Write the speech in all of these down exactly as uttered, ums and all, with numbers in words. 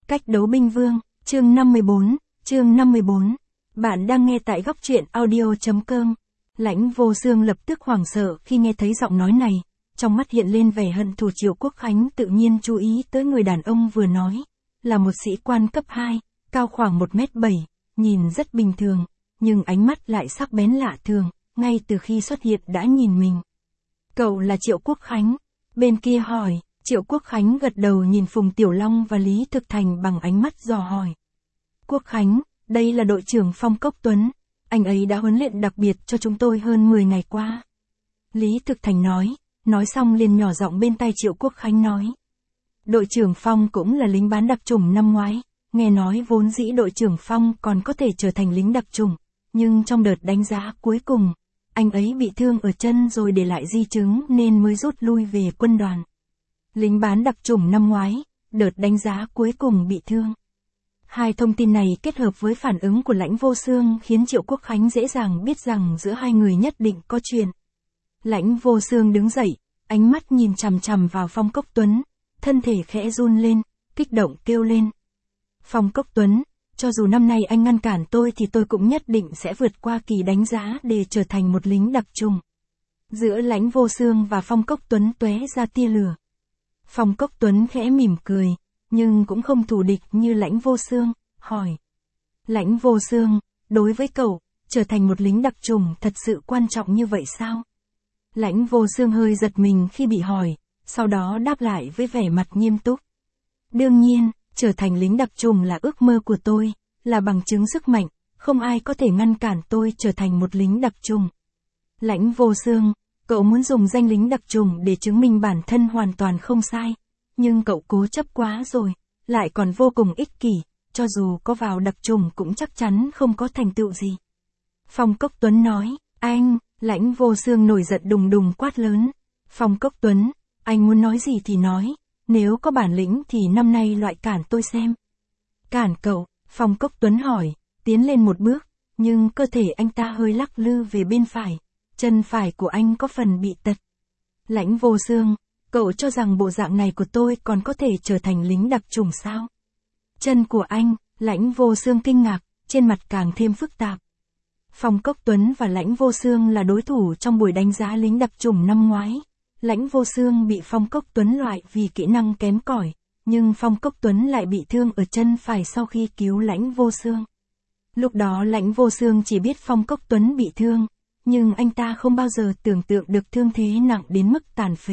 Cách đấu binh vương, chương năm mươi bốn, chương năm mươi bốn. Bạn đang nghe tại góc truyện audio.com. Lãnh Vô Xương lập tức hoảng sợ khi nghe thấy giọng nói này, trong mắt hiện lên vẻ hận thù. Triệu Quốc Khánh tự nhiên chú ý tới người đàn ông vừa nói, là một sĩ quan cấp hai, cao khoảng một mét bảy, nhìn rất bình thường, nhưng ánh mắt lại sắc bén lạ thường, ngay từ khi xuất hiện đã nhìn mình. Cậu là Triệu Quốc Khánh? Bên kia hỏi. Triệu Quốc Khánh gật đầu nhìn Phùng Tiểu Long và Lý Thực Thành bằng ánh mắt dò hỏi. Quốc Khánh, đây là đội trưởng Phong Cốc Tuấn, anh ấy đã huấn luyện đặc biệt cho chúng tôi hơn mười ngày qua. Lý Thực Thành nói, nói xong liền nhỏ giọng bên tai Triệu Quốc Khánh nói. Đội trưởng Phong cũng là lính bán đặc chủng năm ngoái, nghe nói vốn dĩ đội trưởng Phong còn có thể trở thành lính đặc chủng, nhưng trong đợt đánh giá cuối cùng, anh ấy bị thương ở chân rồi để lại di chứng nên mới rút lui về quân đoàn. Lính bán đặc chủng năm ngoái, đợt đánh giá cuối cùng bị thương. Hai thông tin này kết hợp với phản ứng của Lãnh Vô Xương khiến Triệu Quốc Khánh dễ dàng biết rằng giữa hai người nhất định có chuyện. Lãnh Vô Xương đứng dậy, ánh mắt nhìn chằm chằm vào Phong Cốc Tuấn, thân thể khẽ run lên, kích động kêu lên. Phong Cốc Tuấn, cho dù năm nay anh ngăn cản tôi thì tôi cũng nhất định sẽ vượt qua kỳ đánh giá để trở thành một lính đặc chủng. Giữa Lãnh Vô Xương và Phong Cốc Tuấn tóe ra tia lửa. Phong Cốc Tuấn khẽ mỉm cười, nhưng cũng không thù địch như Lãnh Vô Xương, hỏi. Lãnh Vô Xương, đối với cậu, trở thành một lính đặc chủng thật sự quan trọng như vậy sao? Lãnh Vô Xương hơi giật mình khi bị hỏi, sau đó đáp lại với vẻ mặt nghiêm túc. Đương nhiên, trở thành lính đặc chủng là ước mơ của tôi, là bằng chứng sức mạnh, không ai có thể ngăn cản tôi trở thành một lính đặc chủng. Lãnh Vô Xương, cậu muốn dùng danh lính đặc chủng để chứng minh bản thân hoàn toàn không sai, nhưng cậu cố chấp quá rồi, lại còn vô cùng ích kỷ, cho dù có vào đặc chủng cũng chắc chắn không có thành tựu gì. Phong Cốc Tuấn nói, anh, Lãnh Vô Xương nổi giận đùng đùng quát lớn. Phong Cốc Tuấn, anh muốn nói gì thì nói, nếu có bản lĩnh thì năm nay loại cản tôi xem. Cản cậu, Phong Cốc Tuấn hỏi, tiến lên một bước, nhưng cơ thể anh ta hơi lắc lư về bên phải. Chân phải của anh có phần bị tật. Lãnh Vô Xương, cậu cho rằng bộ dạng này của tôi còn có thể trở thành lính đặc chủng sao? Chân của anh, Lãnh Vô Xương kinh ngạc, trên mặt càng thêm phức tạp. Phong Cốc Tuấn và Lãnh Vô Xương là đối thủ trong buổi đánh giá lính đặc chủng năm ngoái. Lãnh Vô Xương bị Phong Cốc Tuấn loại vì kỹ năng kém cỏi, nhưng Phong Cốc Tuấn lại bị thương ở chân phải sau khi cứu Lãnh Vô Xương. Lúc đó Lãnh Vô Xương chỉ biết Phong Cốc Tuấn bị thương, nhưng anh ta không bao giờ tưởng tượng được thương thế nặng đến mức tàn phế.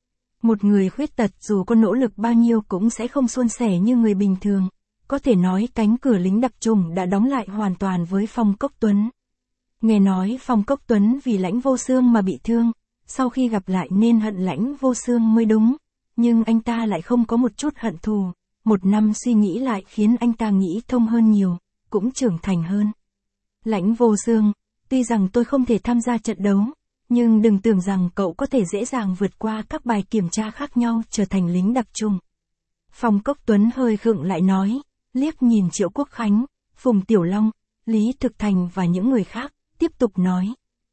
Một người khuyết tật dù có nỗ lực bao nhiêu cũng sẽ không suôn sẻ như người bình thường. Có thể nói cánh cửa lính đặc chủng đã đóng lại hoàn toàn với Phong Cốc Tuấn. Nghe nói Phong Cốc Tuấn vì Lãnh Vô Xương mà bị thương, sau khi gặp lại nên hận Lãnh Vô Xương mới đúng, nhưng anh ta lại không có một chút hận thù. Một năm suy nghĩ lại khiến anh ta nghĩ thông hơn nhiều, cũng trưởng thành hơn. Lãnh Vô Xương, tuy rằng tôi không thể tham gia trận đấu, nhưng đừng tưởng rằng cậu có thể dễ dàng vượt qua các bài kiểm tra khác nhau trở thành lính đặc chủng. Phong Cốc Tuấn hơi khựng lại nói, liếc nhìn Triệu Quốc Khánh, Phùng Tiểu Long, Lý Thực Thành và những người khác, tiếp tục nói.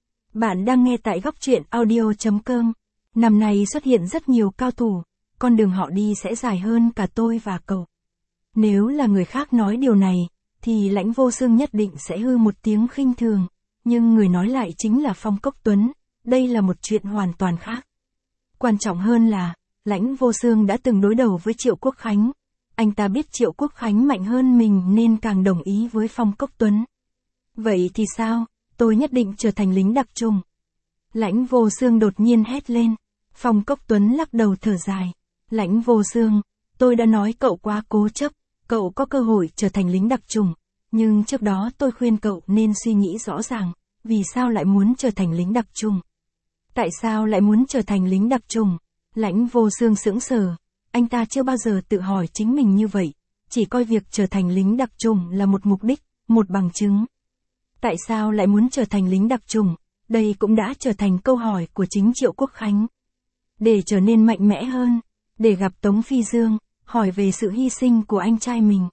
Bạn đang nghe tại góc truyện audio.com. Năm nay xuất hiện rất nhiều cao thủ, con đường họ đi sẽ dài hơn cả tôi và cậu. Nếu là người khác nói điều này, thì Lãnh Vô Xương nhất định sẽ hư một tiếng khinh thường. Nhưng người nói lại chính là Phong Cốc Tuấn, đây là một chuyện hoàn toàn khác. Quan trọng hơn là, Lãnh Vô Xương đã từng đối đầu với Triệu Quốc Khánh. Anh ta biết Triệu Quốc Khánh mạnh hơn mình nên càng đồng ý với Phong Cốc Tuấn. Vậy thì sao, tôi nhất định trở thành lính đặc chủng. Lãnh Vô Xương đột nhiên hét lên. Phong Cốc Tuấn lắc đầu thở dài. Lãnh Vô Xương, tôi đã nói cậu quá cố chấp, cậu có cơ hội trở thành lính đặc chủng. Nhưng trước đó tôi khuyên cậu nên suy nghĩ rõ ràng, vì sao lại muốn trở thành lính đặc chủng? Tại sao lại muốn trở thành lính đặc chủng? Lãnh Vô Xương sững sờ, anh ta chưa bao giờ tự hỏi chính mình như vậy, chỉ coi việc trở thành lính đặc chủng là một mục đích, một bằng chứng. Tại sao lại muốn trở thành lính đặc chủng? Đây cũng đã trở thành câu hỏi của chính Triệu Quốc Khánh. Để trở nên mạnh mẽ hơn, để gặp Tống Phi Dương, hỏi về sự hy sinh của anh trai mình.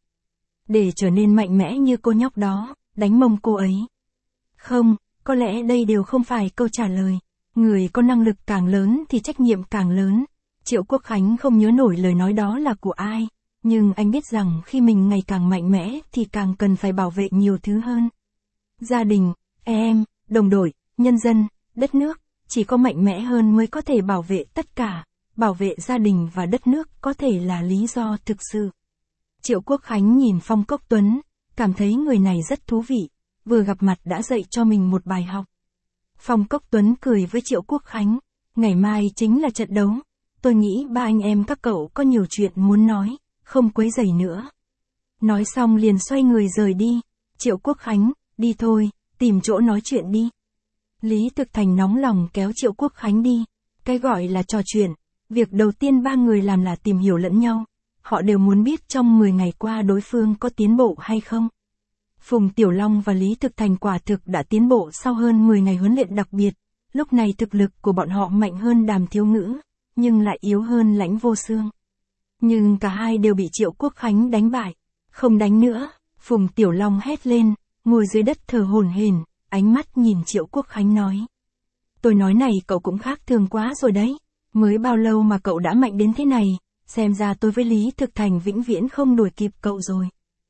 Để trở nên mạnh mẽ như cô nhóc đó, đánh mông cô ấy. Không, có lẽ đây đều không phải câu trả lời. Người có năng lực càng lớn thì trách nhiệm càng lớn. Triệu Quốc Khánh không nhớ nổi lời nói đó là của ai, Nhưng anh biết rằng khi mình ngày càng mạnh mẽ thì càng cần phải bảo vệ nhiều thứ hơn. Gia đình, em, đồng đội, nhân dân, đất nước, chỉ có mạnh mẽ hơn mới có thể bảo vệ tất cả, bảo vệ gia đình và đất nước có thể là lý do thực sự. Triệu Quốc Khánh nhìn Phong Cốc Tuấn, cảm thấy người này rất thú vị, vừa gặp mặt đã dạy cho mình một bài học. Phong Cốc Tuấn cười với Triệu Quốc Khánh, ngày mai chính là trận đấu, tôi nghĩ ba anh em các cậu có nhiều chuyện muốn nói, không quấy rầy nữa. Nói xong liền xoay người rời đi, Triệu Quốc Khánh, đi thôi, tìm chỗ nói chuyện đi. Lý Thực Thành nóng lòng kéo Triệu Quốc Khánh đi, cái gọi là trò chuyện, việc đầu tiên ba người làm là tìm hiểu lẫn nhau, họ đều muốn biết trong mười ngày qua đối phương có tiến bộ hay không. Phùng Tiểu Long và Lý Thực Thành quả thực đã tiến bộ sau hơn mười ngày huấn luyện đặc biệt, lúc này thực lực của bọn họ mạnh hơn Đàm Thiếu Ngữ, nhưng lại yếu hơn Lãnh Vô Xương. Nhưng cả hai đều bị Triệu Quốc Khánh đánh bại, không đánh nữa, Phùng Tiểu Long hét lên, ngồi dưới đất thở hổn hển, ánh mắt nhìn Triệu Quốc Khánh nói. Tôi nói này cậu cũng khác thường quá rồi đấy, mới bao lâu mà cậu đã mạnh đến thế này, xem ra tôi với Lý Thực Thành vĩnh viễn không đuổi kịp cậu rồi.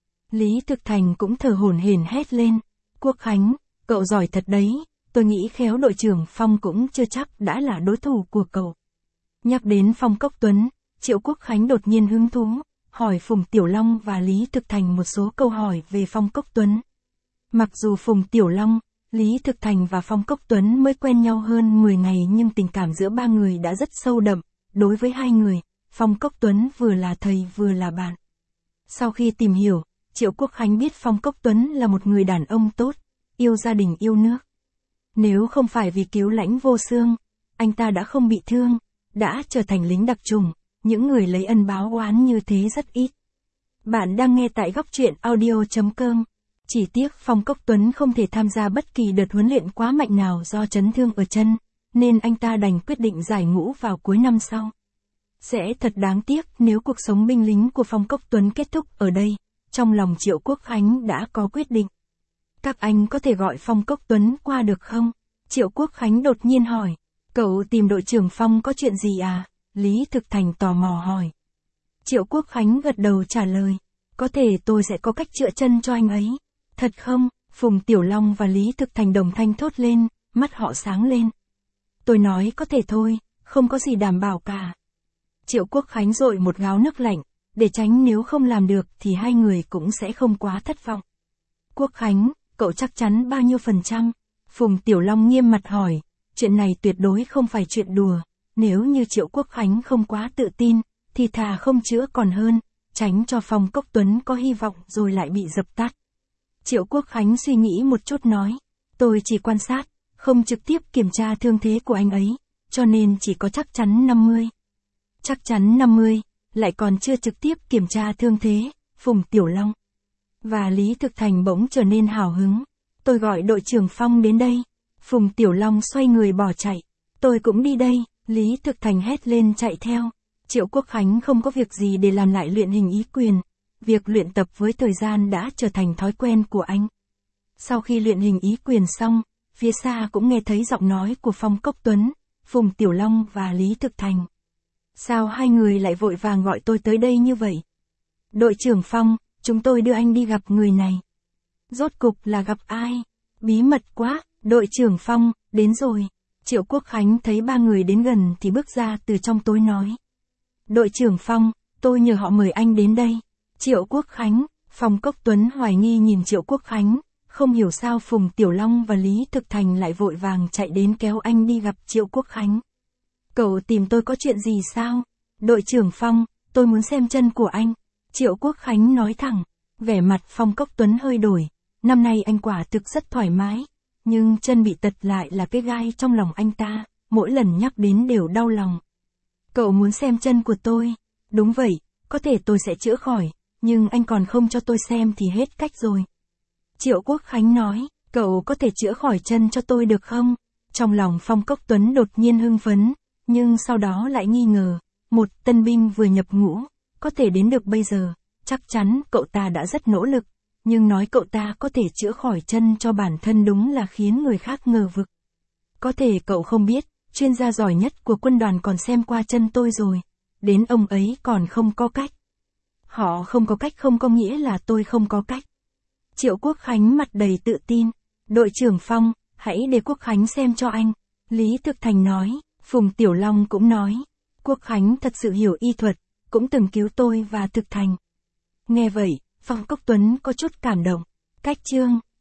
Lý Thực Thành cũng thở hổn hển hét lên, Quốc Khánh, cậu giỏi thật đấy, tôi nghĩ khéo đội trưởng Phong cũng chưa chắc đã là đối thủ của cậu. Nhắc đến Phong Cốc Tuấn, Triệu Quốc Khánh đột nhiên hứng thú, hỏi Phùng Tiểu Long và Lý Thực Thành một số câu hỏi về Phong Cốc Tuấn. Mặc dù Phùng Tiểu Long, Lý Thực Thành và Phong Cốc Tuấn mới quen nhau hơn mười ngày nhưng tình cảm giữa ba người đã rất sâu đậm, đối với hai người, Phong Cốc Tuấn vừa là thầy vừa là bạn. Sau khi tìm hiểu, Triệu Quốc Khánh biết Phong Cốc Tuấn là một người đàn ông tốt, yêu gia đình yêu nước. Nếu không phải vì cứu Lãnh Vô Xương, anh ta đã không bị thương, đã trở thành lính đặc chủng, những người lấy ân báo oán như thế rất ít. Bạn đang nghe tại góc truyện audio chấm com. Chỉ tiếc Phong Cốc Tuấn không thể tham gia bất kỳ đợt huấn luyện quá mạnh nào do chấn thương ở chân, nên anh ta đành quyết định giải ngũ vào cuối năm sau. Sẽ thật đáng tiếc nếu cuộc sống binh lính của Phong Cốc Tuấn kết thúc ở đây, trong lòng Triệu Quốc Khánh đã có quyết định. Các anh có thể gọi Phong Cốc Tuấn qua được không? Triệu Quốc Khánh đột nhiên hỏi, cậu tìm đội trưởng Phong có chuyện gì à? Lý Thực Thành tò mò hỏi. Triệu Quốc Khánh gật đầu trả lời, có thể tôi sẽ có cách chữa chân cho anh ấy. Thật không? Phùng Tiểu Long và Lý Thực Thành đồng thanh thốt lên, mắt họ sáng lên. Tôi nói có thể thôi, không có gì đảm bảo cả. Triệu Quốc Khánh dội một gáo nước lạnh, để tránh nếu không làm được thì hai người cũng sẽ không quá thất vọng. Quốc Khánh, cậu chắc chắn bao nhiêu phần trăm? Phùng Tiểu Long nghiêm mặt hỏi, chuyện này tuyệt đối không phải chuyện đùa, nếu như Triệu Quốc Khánh không quá tự tin, thì thà không chữa còn hơn, tránh cho Phong Cốc Tuấn có hy vọng rồi lại bị dập tắt. Triệu Quốc Khánh suy nghĩ một chút nói, tôi chỉ quan sát, không trực tiếp kiểm tra thương thế của anh ấy, cho nên chỉ có chắc chắn năm mươi. Chắc chắn năm mươi, lại còn chưa trực tiếp kiểm tra thương thế, Phùng Tiểu Long và Lý Thực Thành bỗng trở nên hào hứng. Tôi gọi đội trưởng Phong đến đây. Phùng Tiểu Long xoay người bỏ chạy. Tôi cũng đi đây, Lý Thực Thành hét lên chạy theo. Triệu Quốc Khánh không có việc gì để làm lại luyện hình ý quyền. Việc luyện tập với thời gian đã trở thành thói quen của anh. Sau khi luyện hình ý quyền xong, phía xa cũng nghe thấy giọng nói của Phong Cốc Tuấn, Phùng Tiểu Long và Lý Thực Thành. Sao hai người lại vội vàng gọi tôi tới đây như vậy? Đội trưởng Phong, chúng tôi đưa anh đi gặp người này. Rốt cục là gặp ai? Bí mật quá, đội trưởng Phong, đến rồi. Triệu Quốc Khánh thấy ba người đến gần thì bước ra từ trong tối nói. Đội trưởng Phong, tôi nhờ họ mời anh đến đây. Triệu Quốc Khánh, Phong Cốc Tuấn hoài nghi nhìn Triệu Quốc Khánh, không hiểu sao Phùng Tiểu Long và Lý Thực Thành lại vội vàng chạy đến kéo anh đi gặp Triệu Quốc Khánh. Cậu tìm tôi có chuyện gì sao? Đội trưởng Phong, tôi muốn xem chân của anh. Triệu Quốc Khánh nói thẳng, vẻ mặt Phong Cốc Tuấn hơi đổi, năm nay anh quả thực rất thoải mái, nhưng chân bị tật lại là cái gai trong lòng anh ta, mỗi lần nhắc đến đều đau lòng. Cậu muốn xem chân của tôi? Đúng vậy, có thể tôi sẽ chữa khỏi, nhưng anh còn không cho tôi xem thì hết cách rồi. Triệu Quốc Khánh nói, cậu có thể chữa khỏi chân cho tôi được không? Trong lòng Phong Cốc Tuấn đột nhiên hưng phấn, nhưng sau đó lại nghi ngờ, một tân binh vừa nhập ngũ, có thể đến được bây giờ, chắc chắn cậu ta đã rất nỗ lực, nhưng nói cậu ta có thể chữa khỏi chân cho bản thân đúng là khiến người khác ngờ vực. Có thể cậu không biết, chuyên gia giỏi nhất của quân đoàn còn xem qua chân tôi rồi, đến ông ấy còn không có cách. Họ không có cách không có nghĩa là tôi không có cách. Triệu Quốc Khánh mặt đầy tự tin. Đội trưởng Phong, hãy để Quốc Khánh xem cho anh. Lý Thực Thành nói, Phùng Tiểu Long cũng nói. Quốc Khánh thật sự hiểu y thuật, cũng từng cứu tôi và Thực Thành. Nghe vậy, Phong Cốc Tuấn có chút cảm động. Cách chương